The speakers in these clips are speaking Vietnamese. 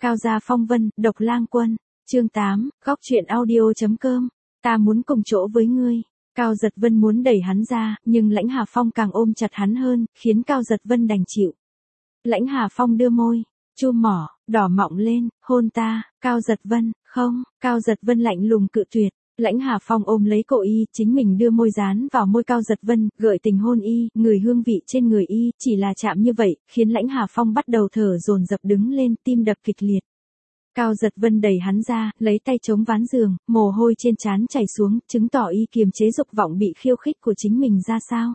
Cao gia phong vân, độc lang quân. Chương 8, góc truyện audio.com. Ta muốn cùng chỗ với ngươi. Cao Giật Vân muốn đẩy hắn ra, nhưng Lãnh Hà Phong càng ôm chặt hắn hơn, khiến Cao Giật Vân đành chịu. Lãnh Hà Phong đưa môi, chu mỏ, đỏ mọng lên, hôn ta. Cao Giật Vân, không. Cao Giật Vân lạnh lùng cự tuyệt. Lãnh Hà Phong ôm lấy cổ y, chính mình đưa môi dán vào môi Cao Giật Vân, gợi tình hôn y, ngửi hương vị trên người y, chỉ là chạm như vậy, khiến Lãnh Hà Phong bắt đầu thở dồn dập đứng lên, tim đập kịch liệt. Cao Giật Vân đẩy hắn ra, lấy tay chống ván giường, mồ hôi trên trán chảy xuống, chứng tỏ y kiềm chế dục vọng bị khiêu khích của chính mình ra sao.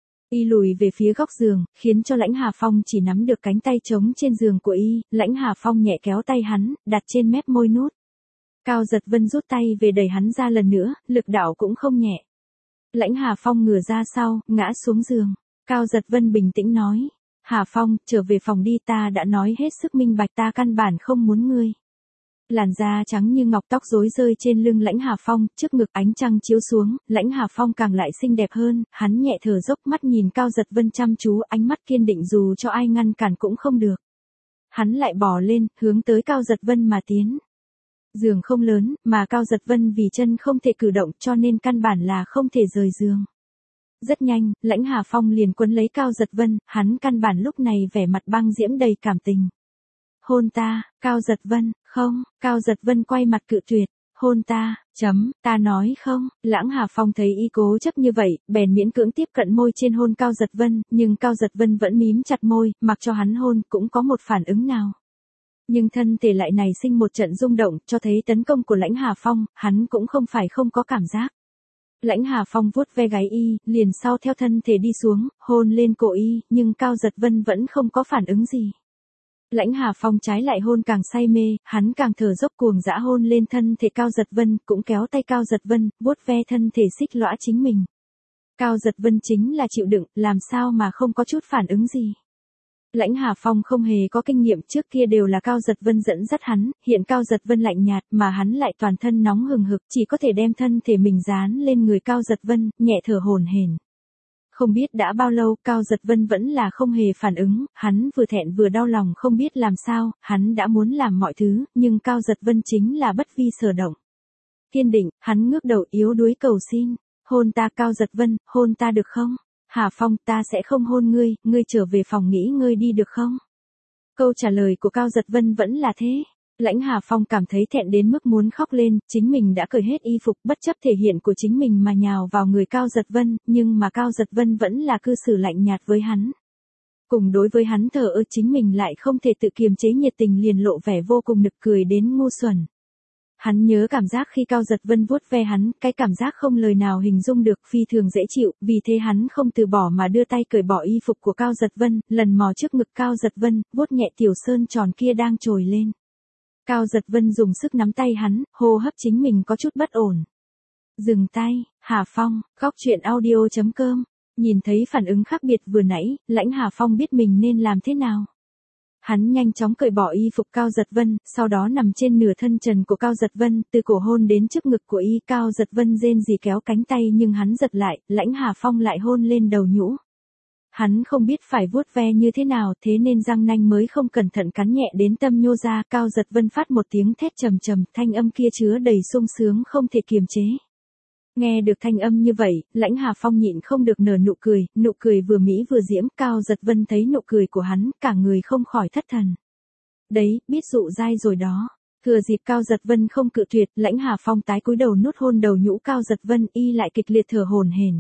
Y lùi về phía góc giường, khiến cho Lãnh Hà Phong chỉ nắm được cánh tay trống trên giường của y, Lãnh Hà Phong nhẹ kéo tay hắn, đặt trên mép môi nút. Cao Giật Vân rút tay về đẩy hắn ra lần nữa, lực đạo cũng không nhẹ. Lãnh Hà Phong ngửa ra sau, ngã xuống giường. Cao Giật Vân bình tĩnh nói, Hà Phong, trở về phòng đi, ta đã nói hết sức minh bạch, ta căn bản không muốn ngươi. Làn da trắng như ngọc, tóc rối rơi trên lưng Lãnh Hà Phong, trước ngực ánh trăng chiếu xuống, Lãnh Hà Phong càng lại xinh đẹp hơn, hắn nhẹ thở dốc, mắt nhìn Cao Giật Vân chăm chú, ánh mắt kiên định dù cho ai ngăn cản cũng không được. Hắn lại bò lên, hướng tới Cao Giật Vân mà tiến. Giường không lớn, mà Cao Giật Vân vì chân không thể cử động cho nên căn bản là không thể rời giường. Rất nhanh, Lãnh Hà Phong liền quấn lấy Cao Giật Vân, hắn căn bản lúc này vẻ mặt băng diễm đầy cảm tình. Hôn ta. Cao Giật Vân, không. Cao Giật Vân quay mặt cự tuyệt, hôn ta, ta nói không. Lãnh Hà Phong thấy y cố chấp như vậy, bèn miễn cưỡng tiếp cận môi trên hôn Cao Giật Vân, nhưng Cao Giật Vân vẫn mím chặt môi, mặc cho hắn hôn, cũng có một phản ứng nào. Nhưng thân thể lại này sinh một trận rung động, cho thấy tấn công của Lãnh Hà Phong, hắn cũng không phải không có cảm giác. Lãnh Hà Phong vuốt ve gáy y, liền sau theo thân thể đi xuống, hôn lên cổ y, nhưng Cao Giật Vân vẫn không có phản ứng gì. Lãnh Hà Phong trái lại hôn càng say mê, hắn càng thở dốc cuồng dã hôn lên thân thể Cao Giật Vân, cũng kéo tay Cao Giật Vân, vuốt ve thân thể xích lõa chính mình. Cao Giật Vân chính là chịu đựng, làm sao mà không có chút phản ứng gì. Lãnh Hà Phong không hề có kinh nghiệm, trước kia đều là Cao Giật Vân dẫn dắt hắn, hiện Cao Giật Vân lạnh nhạt mà hắn lại toàn thân nóng hừng hực, chỉ có thể đem thân thể mình dán lên người Cao Giật Vân, nhẹ thở hổn hển. Không biết đã bao lâu, Cao Giật Vân vẫn là không hề phản ứng, hắn vừa thẹn vừa đau lòng không biết làm sao, hắn đã muốn làm mọi thứ, nhưng Cao Giật Vân chính là bất vi sở động. Kiên định, hắn ngước đầu yếu đuối cầu xin, hôn ta. Cao Giật Vân, hôn ta được không? Hà Phong, ta sẽ không hôn ngươi, ngươi trở về phòng nghỉ ngơi đi được không? Câu trả lời của Cao Giật Vân vẫn là thế. Lãnh Hà Phong cảm thấy thẹn đến mức muốn khóc lên, chính mình đã cởi hết y phục bất chấp thể hiện của chính mình mà nhào vào người Cao Giật Vân, nhưng mà Cao Giật Vân vẫn là cư xử lạnh nhạt với hắn. Cùng đối với hắn thờ ơ, chính mình lại không thể tự kiềm chế nhiệt tình, liền lộ vẻ vô cùng nực cười đến ngu xuẩn. Hắn nhớ cảm giác khi Cao Giật Vân vuốt ve hắn, cái cảm giác không lời nào hình dung được, phi thường dễ chịu, vì thế hắn không từ bỏ mà đưa tay cởi bỏ y phục của Cao Giật Vân, lần mò trước ngực Cao Giật Vân, vuốt nhẹ tiểu sơn tròn kia đang trồi lên. Cao Giật Vân dùng sức nắm tay hắn, hô hấp chính mình có chút bất ổn. Dừng tay. Hà Phong, góc truyện audio.com. Nhìn thấy phản ứng khác biệt vừa nãy, Lãnh Hà Phong biết mình nên làm thế nào. Hắn nhanh chóng cởi bỏ y phục Cao Giật Vân, sau đó nằm trên nửa thân trần của Cao Giật Vân, từ cổ hôn đến trước ngực của y. Cao Giật Vân rên rỉ kéo cánh tay nhưng hắn giật lại, Lãnh Hà Phong lại hôn lên đầu nhũ. Hắn không biết phải vuốt ve như thế nào, thế nên răng nanh mới không cẩn thận cắn nhẹ đến tâm nhô ra. Cao Giật Vân phát một tiếng thét trầm trầm, thanh âm kia chứa đầy sung sướng không thể kiềm chế. Nghe được thanh âm như vậy, Lãnh Hà Phong nhịn không được nở nụ cười vừa mỹ vừa diễm. Cao Giật Vân thấy nụ cười của hắn, cả người không khỏi thất thần. Đấy, biết dụ dai rồi đó. Thừa dịp Cao Giật Vân không cự tuyệt, Lãnh Hà Phong tái cúi đầu nuốt hôn đầu nhũ Cao Giật Vân, y lại kịch liệt thở hổn hển.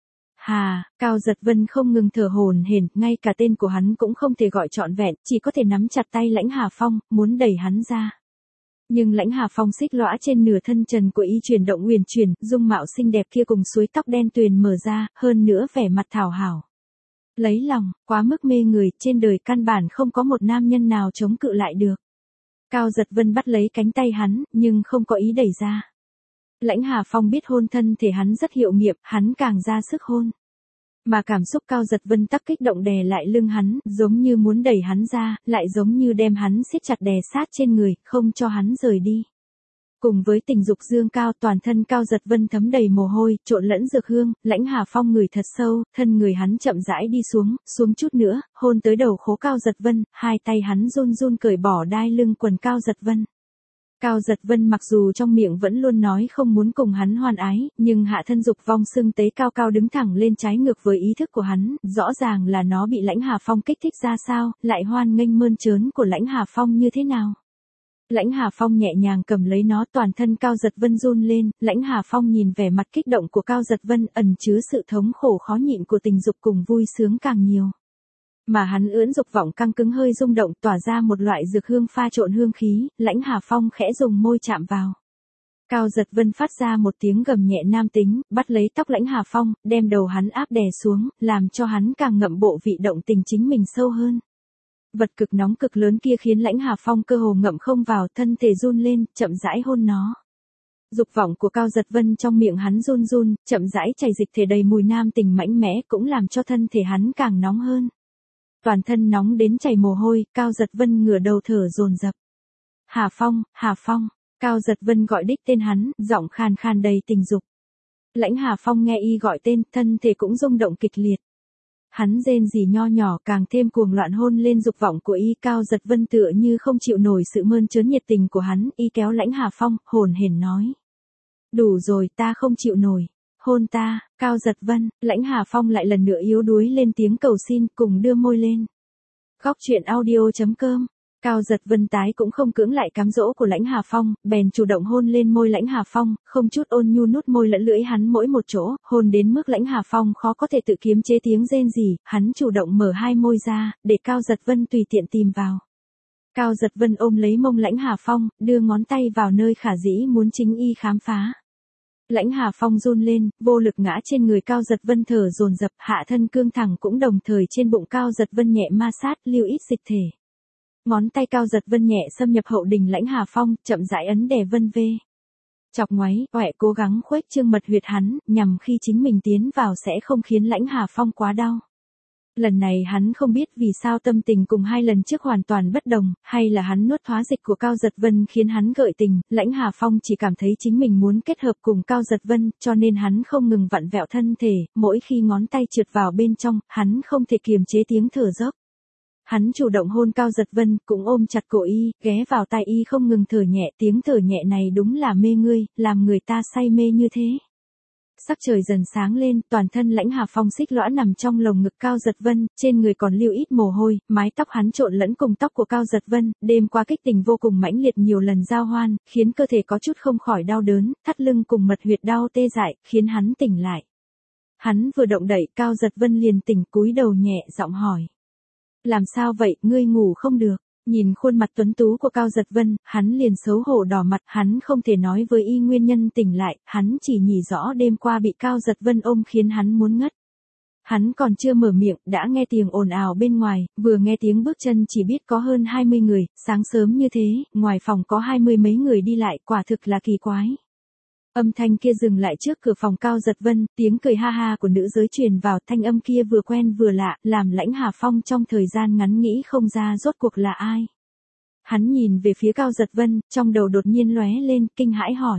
Hà. Cao Giật Vân không ngừng thở hổn hển, ngay cả tên của hắn cũng không thể gọi trọn vẹn, chỉ có thể nắm chặt tay Lãnh Hà Phong, muốn đẩy hắn ra. Nhưng Lãnh Hà Phong xích lõa trên nửa thân trần của y chuyển động uyển chuyển, dung mạo xinh đẹp kia cùng suối tóc đen tuyền mở ra, hơn nữa vẻ mặt thảo hảo. Lấy lòng, quá mức mê người, trên đời căn bản không có một nam nhân nào chống cự lại được. Cao Giật Vân bắt lấy cánh tay hắn, nhưng không có ý đẩy ra. Lãnh Hà Phong biết hôn thân thể hắn rất hiệu nghiệm, hắn càng ra sức hôn. Mà cảm xúc Cao Giật Vân tắc kích động đè lại lưng hắn, giống như muốn đẩy hắn ra, lại giống như đem hắn siết chặt đè sát trên người, không cho hắn rời đi. Cùng với tình dục dương cao, toàn thân Cao Giật Vân thấm đầy mồ hôi, trộn lẫn dược hương, Lãnh Hà Phong ngửi thật sâu, thân người hắn chậm rãi đi xuống chút nữa, hôn tới đầu khố Cao Giật Vân, hai tay hắn run run cởi bỏ đai lưng quần Cao Giật Vân. Cao Giật Vân mặc dù trong miệng vẫn luôn nói không muốn cùng hắn hoan ái, nhưng hạ thân dục vong sưng tế cao cao đứng thẳng lên trái ngược với ý thức của hắn, rõ ràng là nó bị Lãnh Hà Phong kích thích ra sao, lại hoan nghênh mơn trớn của Lãnh Hà Phong như thế nào. Lãnh Hà Phong nhẹ nhàng cầm lấy nó, toàn thân Cao Giật Vân run lên, Lãnh Hà Phong nhìn vẻ mặt kích động của Cao Giật Vân, ẩn chứa sự thống khổ khó nhịn của tình dục cùng vui sướng càng nhiều. Mà hắn ưỡn dục vọng căng cứng hơi rung động, tỏa ra một loại dược hương pha trộn hương khí, Lãnh Hà Phong khẽ dùng môi chạm vào. Cao Giật Vân phát ra một tiếng gầm nhẹ nam tính, bắt lấy tóc Lãnh Hà Phong, đem đầu hắn áp đè xuống, làm cho hắn càng ngậm bộ vị động tình chính mình sâu hơn. Vật cực nóng cực lớn kia khiến Lãnh Hà Phong cơ hồ ngậm không vào, thân thể run lên, chậm rãi hôn nó. Dục vọng của Cao Giật Vân trong miệng hắn run run, chậm rãi chảy dịch thể đầy mùi nam tình mãnh mẽ, cũng làm cho thân thể hắn càng nóng hơn. Toàn thân nóng đến chảy mồ hôi, Cao Giật Vân ngửa đầu thở dồn dập. Hà Phong, Hà Phong, Cao Giật Vân gọi đích tên hắn, giọng khàn khàn đầy tình dục. Lãnh Hà Phong nghe y gọi tên, thân thể cũng rung động kịch liệt. Hắn rên rỉ nho nhỏ, càng thêm cuồng loạn hôn lên dục vọng của y. Cao Giật Vân tựa như không chịu nổi sự mơn trớn nhiệt tình của hắn, y kéo Lãnh Hà Phong, hồn hển nói. Đủ rồi, ta không chịu nổi. Hôn ta, Cao Giật Vân. Lãnh Hà Phong lại lần nữa yếu đuối lên tiếng cầu xin, cùng đưa môi lên. Góc truyện audio.com. Cao Giật Vân tái cũng không cưỡng lại cám dỗ của Lãnh Hà Phong, bèn chủ động hôn lên môi Lãnh Hà Phong, không chút ôn nhu nuốt môi lẫn lưỡi hắn mỗi một chỗ, hôn đến mức Lãnh Hà Phong khó có thể tự kiềm chế tiếng rên rỉ, hắn chủ động mở hai môi ra, để Cao Giật Vân tùy tiện tìm vào. Cao Giật Vân ôm lấy mông Lãnh Hà Phong, đưa ngón tay vào nơi khả dĩ muốn chính y khám phá. Lãnh Hà Phong run lên, vô lực ngã trên người Cao Giật Vân thở dồn dập, hạ thân cương thẳng cũng đồng thời trên bụng Cao Giật Vân nhẹ ma sát, lưu ít dịch thể. Ngón tay Cao Giật Vân nhẹ xâm nhập hậu đình Lãnh Hà Phong, chậm rãi ấn đè vân vê. Chọc ngoáy, oẹ cố gắng khuếch trương mật huyệt hắn, nhằm khi chính mình tiến vào sẽ không khiến Lãnh Hà Phong quá đau. Lần này hắn không biết vì sao tâm tình cùng hai lần trước hoàn toàn bất đồng, hay là hắn nuốt hóa dịch của Cao Giật Vân khiến hắn gợi tình, Lãnh Hà Phong chỉ cảm thấy chính mình muốn kết hợp cùng Cao Giật Vân, cho nên hắn không ngừng vặn vẹo thân thể, mỗi khi ngón tay trượt vào bên trong, hắn không thể kiềm chế tiếng thở dốc. Hắn chủ động hôn Cao Giật Vân, cũng ôm chặt cổ y, ghé vào tai y không ngừng thở nhẹ, tiếng thở nhẹ này đúng là mê ngươi, làm người ta say mê như thế. Sắc trời dần sáng lên, toàn thân Lãnh Hà Phong xích lõa nằm trong lồng ngực Cao Giật Vân, trên người còn lưu ít mồ hôi, mái tóc hắn trộn lẫn cùng tóc của Cao Giật Vân, đêm qua kích tình vô cùng mãnh liệt nhiều lần giao hoan, khiến cơ thể có chút không khỏi đau đớn, thắt lưng cùng mật huyệt đau tê dại, khiến hắn tỉnh lại. Hắn vừa động đậy, Cao Giật Vân liền tỉnh, cúi đầu nhẹ giọng hỏi. Làm sao vậy, ngươi ngủ không được? Nhìn khuôn mặt tuấn tú của Cao Giật Vân, hắn liền xấu hổ đỏ mặt, hắn không thể nói với y nguyên nhân tỉnh lại, hắn chỉ nhỉ rõ đêm qua bị Cao Giật Vân ôm khiến hắn muốn ngất. Hắn còn chưa mở miệng, đã nghe tiếng ồn ào bên ngoài, vừa nghe tiếng bước chân chỉ biết có hơn 20 người, sáng sớm như thế, ngoài phòng có 20 mấy người đi lại, quả thực là kỳ quái. Âm thanh kia dừng lại trước cửa phòng Cao Giật Vân, tiếng cười ha ha của nữ giới truyền vào, thanh âm kia vừa quen vừa lạ, làm Lãnh Hà Phong trong thời gian ngắn nghĩ không ra rốt cuộc là ai. Hắn nhìn về phía Cao Giật Vân, trong đầu đột nhiên lóe lên, kinh hãi hỏi.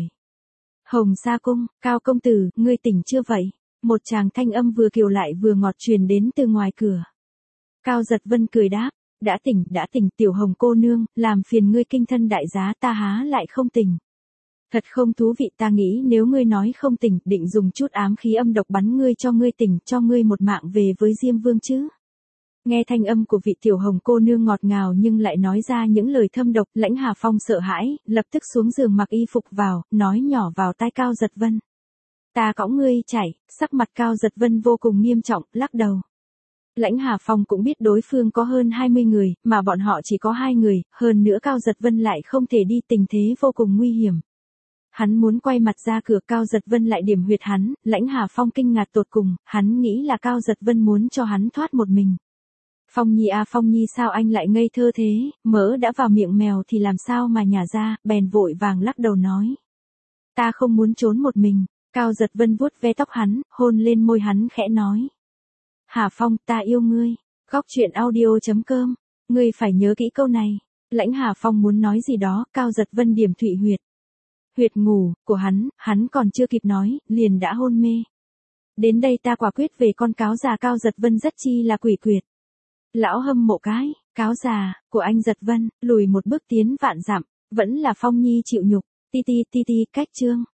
Hồng Sa Cung, Cao công tử, ngươi tỉnh chưa vậy? Một tràng thanh âm vừa kiều lại vừa ngọt truyền đến từ ngoài cửa. Cao Giật Vân cười đáp, đã tỉnh, tiểu Hồng cô nương, làm phiền ngươi kinh thân đại giá, ta há lại không tỉnh. Thật không thú vị, ta nghĩ nếu ngươi nói không tỉnh, định dùng chút ám khí âm độc bắn ngươi cho ngươi tỉnh, cho ngươi một mạng về với Diêm Vương chứ. Nghe thanh âm của vị tiểu Hồng cô nương ngọt ngào nhưng lại nói ra những lời thâm độc, Lãnh Hà Phong sợ hãi, lập tức xuống giường mặc y phục vào, nói nhỏ vào tai Cao Giật Vân. Ta cõng ngươi chạy, sắc mặt Cao Giật Vân vô cùng nghiêm trọng, lắc đầu. Lãnh Hà Phong cũng biết đối phương có hơn 20 người, mà bọn họ chỉ có 2 người, hơn nữa Cao Giật Vân lại không thể đi, tình thế vô cùng nguy hiểm. Hắn muốn quay mặt ra cửa, Cao Giật Vân lại điểm huyệt hắn, Lãnh Hà Phong kinh ngạc tột cùng, hắn nghĩ là Cao Giật Vân muốn cho hắn thoát một mình. Phong Nhi à Phong Nhi, sao anh lại ngây thơ thế, mỡ đã vào miệng mèo thì làm sao mà nhả ra, bèn vội vàng lắc đầu nói. Ta không muốn trốn một mình. Cao Giật Vân vuốt ve tóc hắn, hôn lên môi hắn khẽ nói. Hà Phong, ta yêu ngươi. Góc truyện audio.com. Ngươi phải nhớ kỹ câu này. Lãnh Hà Phong muốn nói gì đó, Cao Giật Vân điểm thụy huyệt. Huyệt ngủ của hắn còn chưa kịp nói, liền đã hôn mê. Đến đây ta quả quyết về con cáo già Cao Giật Vân rất chi là quỷ quyệt. Lão hâm mộ cái, cáo già, của anh Giật Vân, lùi một bước tiến vạn dặm, vẫn là Phong Nhi chịu nhục, ti ti, cách chương.